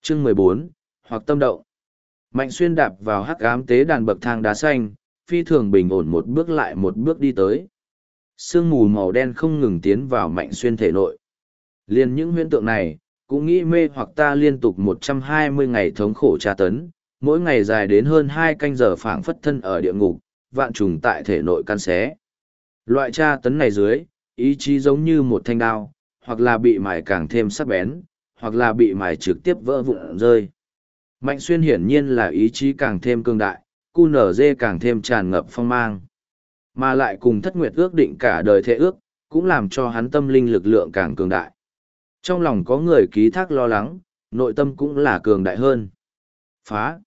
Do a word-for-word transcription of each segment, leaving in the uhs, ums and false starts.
Chương mười bốn, hoặc tâm động. Mạnh Xuyên đạp vào hắc ám tế đàn bậc thang đá xanh, phi thường bình ổn một bước lại một bước đi tới. Sương mù màu đen không ngừng tiến vào Mạnh Xuyên thể nội. Liên những huyễn tượng này, cũng nghĩ mê hoặc ta liên tục một trăm hai mươi ngày thống khổ tra tấn, mỗi ngày dài đến hơn hai canh giờ phảng phất thân ở địa ngục, vạn trùng tại thể nội căn xé. Loại tra tấn này dưới, ý chí giống như một thanh đao, hoặc là bị mài càng thêm sắc bén, hoặc là bị mài trực tiếp vỡ vụn rơi. Mạnh Xuyên hiển nhiên là ý chí càng thêm cương đại, cu nở dê càng thêm tràn ngập phong mang. Mà lại cùng Thất Nguyệt ước định cả đời thệ ước, cũng làm cho hắn tâm linh lực lượng càng cường đại. Trong lòng có người ký thác lo lắng, nội tâm cũng là cường đại hơn. Phá.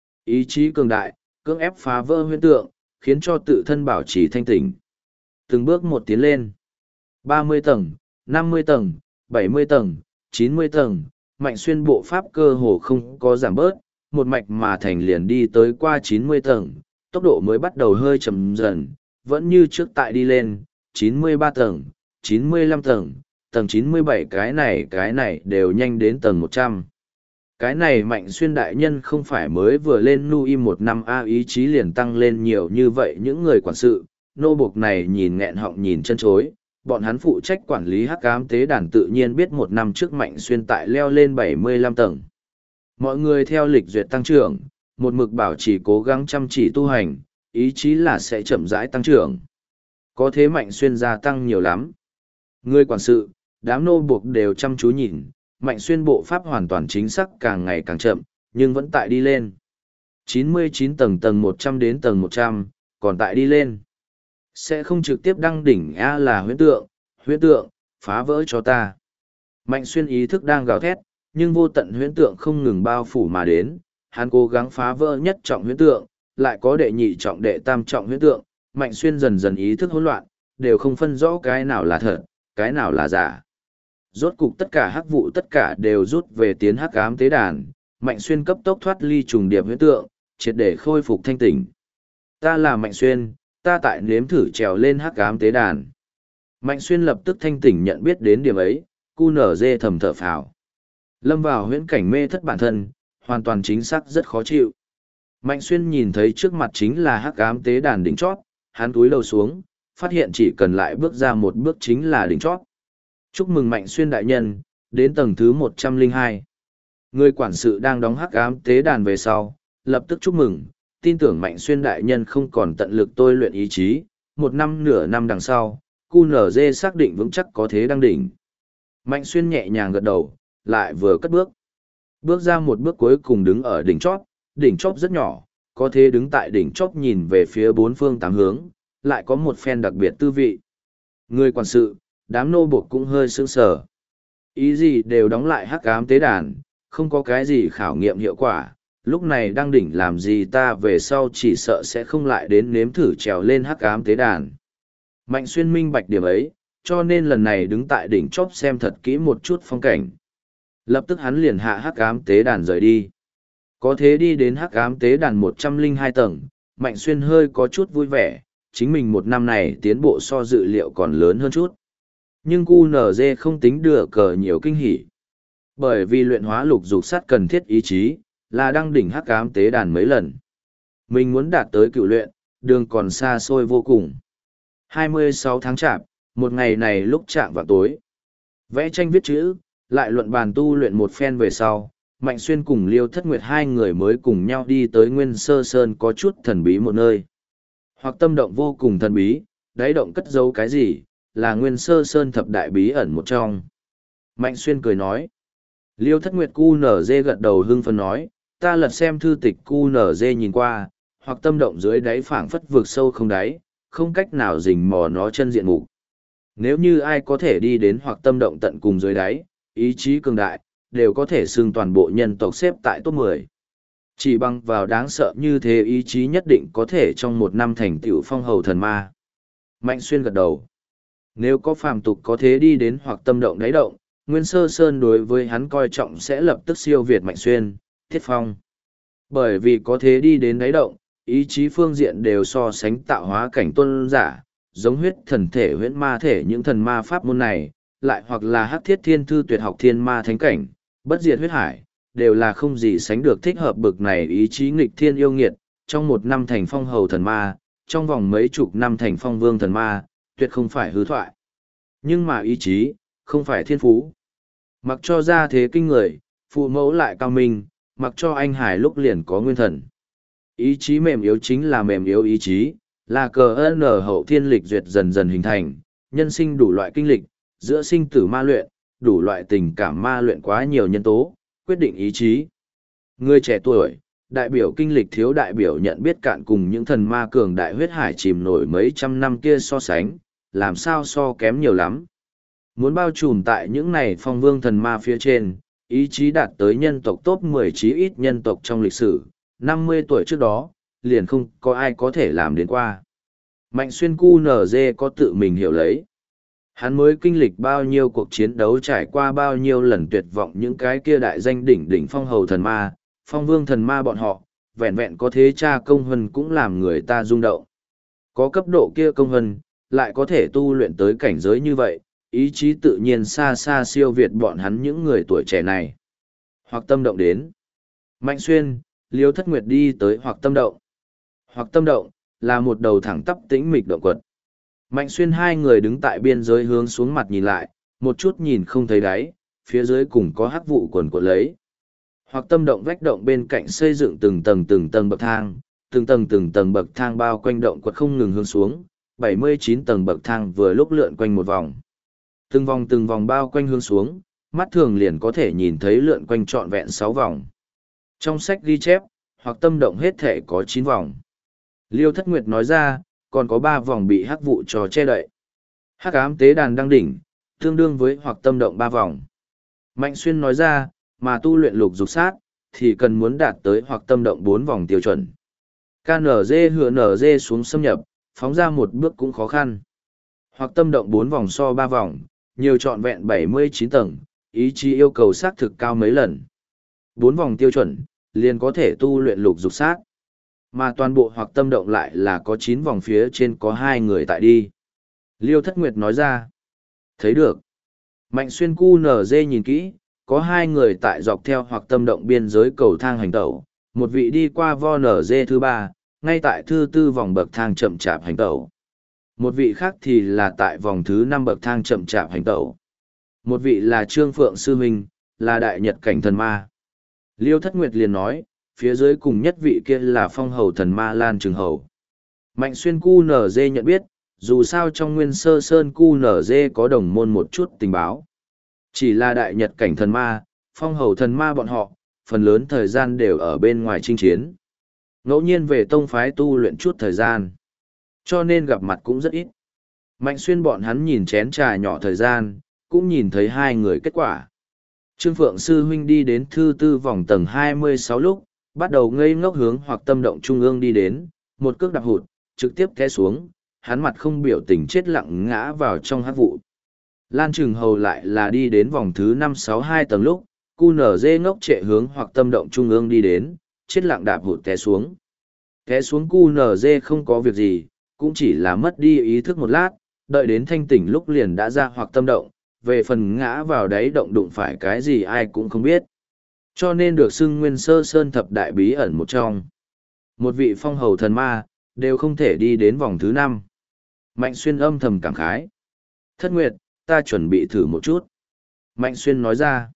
Ý chí cường đại, cưỡng ép phá vỡ huyễn tượng, khiến cho tự thân bảo trì thanh tỉnh. Từng bước một tiến lên. ba mươi tầng, năm mươi tầng, bảy mươi tầng, chín mươi tầng, Mạnh Xuyên bộ pháp cơ hồ không có giảm bớt, một mạch mà thành liền đi tới qua chín mươi tầng, tốc độ mới bắt đầu hơi chậm dần, vẫn như trước tại đi lên, chín mươi ba tầng, chín mươi lăm tầng, tầng chín mươi bảy cái này cái này đều nhanh đến tầng một trăm. Cái này Mạnh Xuyên đại nhân không phải mới vừa lên nu y một năm A, ý chí liền tăng lên nhiều như vậy. Những người quản sự, nô buộc này nhìn nghẹn họng nhìn chân chối, bọn hắn phụ trách quản lý hắc ám tế đàn tự nhiên biết một năm trước Mạnh Xuyên tại leo lên bảy mươi lăm tầng. Mọi người theo lịch duyệt tăng trưởng, một mực bảo trì cố gắng chăm chỉ tu hành, ý chí là sẽ chậm rãi tăng trưởng. Có thế Mạnh Xuyên gia tăng nhiều lắm. Người quản sự, đám nô buộc đều chăm chú nhìn, Mạnh Xuyên bộ pháp hoàn toàn chính xác càng ngày càng chậm, nhưng vẫn tại đi lên. chín mươi chín tầng tầng một trăm đến tầng một trăm, còn tại đi lên. Sẽ không trực tiếp đăng đỉnh A là huyễn tượng, huyễn tượng, phá vỡ cho ta. Mạnh Xuyên ý thức đang gào thét, nhưng vô tận huyễn tượng không ngừng bao phủ mà đến, hắn cố gắng phá vỡ nhất trọng huyễn tượng, lại có đệ nhị trọng đệ tam trọng huyễn tượng, Mạnh Xuyên dần dần ý thức hỗn loạn, đều không phân rõ cái nào là thật, cái nào là giả. Rốt cục tất cả hắc vụ tất cả đều rút về tiến hắc ám tế đàn, Mạnh Xuyên cấp tốc thoát ly trùng điệp huyễn tượng, triệt để khôi phục thanh tỉnh. Ta là Mạnh Xuyên, ta tại nếm thử trèo lên hắc ám tế đàn. Mạnh Xuyên lập tức thanh tỉnh nhận biết đến điểm ấy, cu nở dê thầm thở phào. Lâm vào huyễn cảnh mê thất bản thân, hoàn toàn chính xác rất khó chịu. Mạnh Xuyên nhìn thấy trước mặt chính là hắc ám tế đàn đỉnh chót, hắn cúi đầu xuống, phát hiện chỉ cần lại bước ra một bước chính là đỉnh chót. Chúc mừng Mạnh Xuyên đại nhân, đến tầng thứ một trăm lẻ hai. Người quản sự đang đóng hắc ám tế đàn về sau, lập tức chúc mừng, tin tưởng Mạnh Xuyên đại nhân không còn tận lực tôi luyện ý chí, một năm nửa năm đằng sau, cu nở dê xác định vững chắc có thế đăng đỉnh. Mạnh Xuyên nhẹ nhàng gật đầu, lại vừa cất bước. Bước ra một bước cuối cùng đứng ở đỉnh chót, đỉnh chót rất nhỏ, có thế đứng tại đỉnh chót nhìn về phía bốn phương tám hướng, lại có một phen đặc biệt tư vị. Người quản sự, đám nô buộc cũng hơi sững sờ. Ý gì đều đóng lại hắc ám tế đàn, không có cái gì khảo nghiệm hiệu quả, lúc này đang đỉnh làm gì ta về sau chỉ sợ sẽ không lại đến nếm thử trèo lên hắc ám tế đàn. Mạnh Xuyên minh bạch điểm ấy, cho nên lần này đứng tại đỉnh chóp xem thật kỹ một chút phong cảnh. Lập tức hắn liền hạ hắc ám tế đàn rời đi. Có thế đi đến hắc ám tế đàn một trăm lẻ hai tầng, Mạnh Xuyên hơi có chút vui vẻ, chính mình một năm này tiến bộ so dự liệu còn lớn hơn chút. Nhưng cu nở dê không tính đưa cờ nhiều kinh hỉ. Bởi vì luyện hóa lục dục sắt cần thiết ý chí, là đăng đỉnh hắc ám tế đàn mấy lần. Mình muốn đạt tới cựu luyện, đường còn xa xôi vô cùng. hai mươi sáu tháng chạp, một ngày này lúc chạm vào tối. Vẽ tranh viết chữ, lại luận bàn tu luyện một phen về sau, Mạnh Xuyên cùng Liêu Thất Nguyệt hai người mới cùng nhau đi tới Nguyên Sơ Sơn có chút thần bí một nơi. Hoặc tâm động vô cùng thần bí, đáy động cất giấu cái gì, là Nguyên Sơ Sơn thập đại bí ẩn một trong. Mạnh Xuyên cười nói. Liêu Thất Nguyệt cu nở dê gật đầu hưng phấn nói, ta lật xem thư tịch cu nở dê nhìn qua, hoặc tâm động dưới đáy phảng phất vượt sâu không đáy, không cách nào rình mò nó chân diện mục. Nếu như ai có thể đi đến hoặc tâm động tận cùng dưới đáy, ý chí cường đại, đều có thể xưng toàn bộ nhân tộc xếp tại top mười. Chỉ bằng vào đáng sợ như thế ý chí nhất định có thể trong một năm thành tựu phong hầu thần ma. Mạnh Xuyên gật đầu. Nếu có phàm tục có thế đi đến hoặc tâm động đáy động, Nguyên Sơ Sơn đối với hắn coi trọng sẽ lập tức siêu việt Mạnh Xuyên, Thiết Phong. Bởi vì có thế đi đến đáy động, ý chí phương diện đều so sánh tạo hóa cảnh tuân giả, giống huyết thần thể huyễn ma thể những thần ma pháp môn này, lại hoặc là hắc thiết thiên thư tuyệt học thiên ma thánh cảnh, bất diệt huyết hải, đều là không gì sánh được thích hợp bực này ý chí nghịch thiên yêu nghiệt, trong một năm thành phong hầu thần ma, trong vòng mấy chục năm thành phong vương thần ma, tuyệt không phải hư thoại. Nhưng mà ý chí, không phải thiên phú. Mặc cho ra thế kinh người, phụ mẫu lại cao minh, mặc cho anh hải lúc liền có nguyên thần. Ý chí mềm yếu chính là mềm yếu ý chí, là cờ ơn ở hậu thiên lịch duyệt dần dần hình thành, nhân sinh đủ loại kinh lịch, giữa sinh tử ma luyện, đủ loại tình cảm ma luyện quá nhiều nhân tố, quyết định ý chí. Người trẻ tuổi, đại biểu kinh lịch thiếu đại biểu nhận biết cạn cùng những thần ma cường đại huyết hải chìm nổi mấy trăm năm kia so sánh, làm sao so kém nhiều lắm. Muốn bao trùm tại những này phong vương thần ma phía trên, ý chí đạt tới nhân tộc top mười chí ít nhân tộc trong lịch sử, năm mươi tuổi trước đó, liền không có ai có thể làm đến qua. Mạnh xuyên cu nở dê có tự mình hiểu lấy. Hắn mới kinh lịch bao nhiêu cuộc chiến đấu trải qua bao nhiêu lần tuyệt vọng những cái kia đại danh đỉnh đỉnh phong hầu thần ma, phong vương thần ma bọn họ, vẹn vẹn có thế cha công hân cũng làm người ta rung động. Có cấp độ kia công hân, lại có thể tu luyện tới cảnh giới như vậy, ý chí tự nhiên xa xa siêu việt bọn hắn những người tuổi trẻ này. Hoặc tâm động đến. Mạnh xuyên, Liêu Thất Nguyệt đi tới hoặc tâm động. Hoặc tâm động, là một đầu thẳng tắp tĩnh mịch động quật. Mạnh xuyên hai người đứng tại biên giới hướng xuống mặt nhìn lại, một chút nhìn không thấy đáy, phía dưới cùng có hắc vụ quần quật lấy. Hoặc tâm động vách động bên cạnh xây dựng từng tầng từng tầng bậc thang, từng tầng từng tầng bậc thang bao quanh động quật không ngừng hướng xuống, bảy mươi chín tầng bậc thang vừa lúc lượn quanh một vòng. Từng vòng từng vòng bao quanh hướng xuống, mắt thường liền có thể nhìn thấy lượn quanh trọn vẹn sáu vòng. Trong sách ghi chép, hoặc tâm động hết thể có chín vòng. Liêu Thất Nguyệt nói ra, còn có ba vòng bị hắc vụ cho che đậy. Hắc ám tế đàn đang đỉnh, tương đương với hoặc tâm động ba vòng. Mạnh xuyên nói ra, mà tu luyện lục dục sát, thì cần muốn đạt tới hoặc tâm động bốn vòng tiêu chuẩn. ca en giê hựa en giê xuống xâm nhập, phóng ra một bước cũng khó khăn. Hoặc tâm động bốn vòng so ba vòng, nhiều trọn vẹn bảy mươi chín tầng, ý chí yêu cầu xác thực cao mấy lần. Bốn vòng tiêu chuẩn, liền có thể tu luyện lục dục sát. Mà toàn bộ hoặc tâm động lại là có chín vòng phía trên có hai người tại đi. Liêu Thất Nguyệt nói ra. Thấy được. Mạnh xuyên cu nở dê nhìn kỹ, có hai người tại dọc theo hoặc tâm động biên giới cầu thang hành tẩu, một vị đi qua vo nở dê thứ ba, ngay tại thứ tư vòng bậc thang chậm chạp hành tẩu. Một vị khác thì là tại vòng thứ năm bậc thang chậm chạp hành tẩu. Một vị là Trương Phượng Sư Minh, là đại nhật cảnh thần ma. Liêu Thất Nguyệt liền nói, phía dưới cùng nhất vị kia là phong hầu thần ma Lan Trường Hầu. Mạnh xuyên cu nở dê nhận biết, dù sao trong nguyên sơ sơn cu nở dê có đồng môn một chút tình báo. Chỉ là đại nhật cảnh thần ma, phong hầu thần ma bọn họ, phần lớn thời gian đều ở bên ngoài chinh chiến. Ngẫu nhiên về tông phái tu luyện chút thời gian. Cho nên gặp mặt cũng rất ít. Mạnh xuyên bọn hắn nhìn chén trà nhỏ thời gian, cũng nhìn thấy hai người kết quả. Trương Phượng Sư Huynh đi đến thư tư vòng tầng hai mươi sáu lúc, bắt đầu ngây ngốc hướng hoặc tâm động trung ương đi đến, một cước đạp hụt, trực tiếp té xuống, hắn mặt không biểu tình chết lặng ngã vào trong hắc vụ. Lan Trừng Hầu lại là đi đến vòng thứ năm sáu hai tầng lúc, cu nở dê ngốc trệ hướng hoặc tâm động trung ương đi đến, chết lặng đạp hụt té xuống. Té xuống cu nở dê không có việc gì, cũng chỉ là mất đi ý thức một lát, đợi đến thanh tỉnh lúc liền đã ra hoặc tâm động, về phần ngã vào đáy động đụng phải cái gì ai cũng không biết. Cho nên được xưng nguyên sơ sơn thập đại bí ẩn một trong. Một vị phong hầu thần ma, đều không thể đi đến vòng thứ năm. Mạnh xuyên âm thầm cảm khái. Thất Nguyệt, ta chuẩn bị thử một chút. Mạnh xuyên nói ra.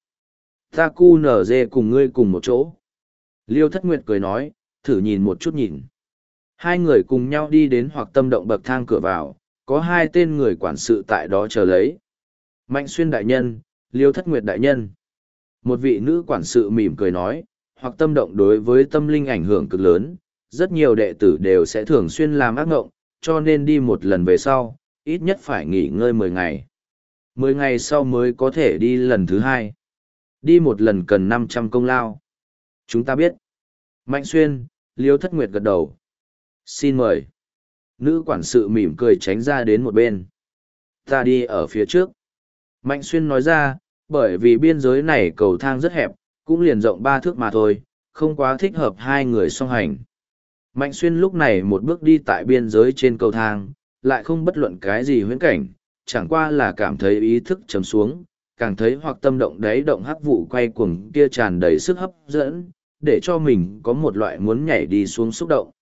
Ta cu nở dê cùng ngươi cùng một chỗ. Liêu Thất Nguyệt cười nói, thử nhìn một chút nhìn. Hai người cùng nhau đi đến hoặc tâm động bậc thang cửa vào, có hai tên người quản sự tại đó chờ lấy. Mạnh xuyên đại nhân, Liêu Thất Nguyệt đại nhân. Một vị nữ quản sự mỉm cười nói, hoặc tâm động đối với tâm linh ảnh hưởng cực lớn, rất nhiều đệ tử đều sẽ thường xuyên làm ác ngộng, cho nên đi một lần về sau, ít nhất phải nghỉ ngơi mười ngày. Mười ngày sau mới có thể đi lần thứ hai. Đi một lần cần năm trăm công lao. Chúng ta biết. Mạnh xuyên, Liêu Thất Nguyệt gật đầu. Xin mời. Nữ quản sự mỉm cười tránh ra đến một bên. Ta đi ở phía trước. Mạnh xuyên nói ra, bởi vì biên giới này cầu thang rất hẹp, cũng liền rộng ba thước mà thôi, không quá thích hợp hai người song hành. Mạnh xuyên lúc này một bước đi tại biên giới trên cầu thang, lại không bất luận cái gì huyễn cảnh, chẳng qua là cảm thấy ý thức trầm xuống, càng thấy hoặc tâm động đáy động hắc vụ quay cuồng kia tràn đầy sức hấp dẫn, để cho mình có một loại muốn nhảy đi xuống xúc động.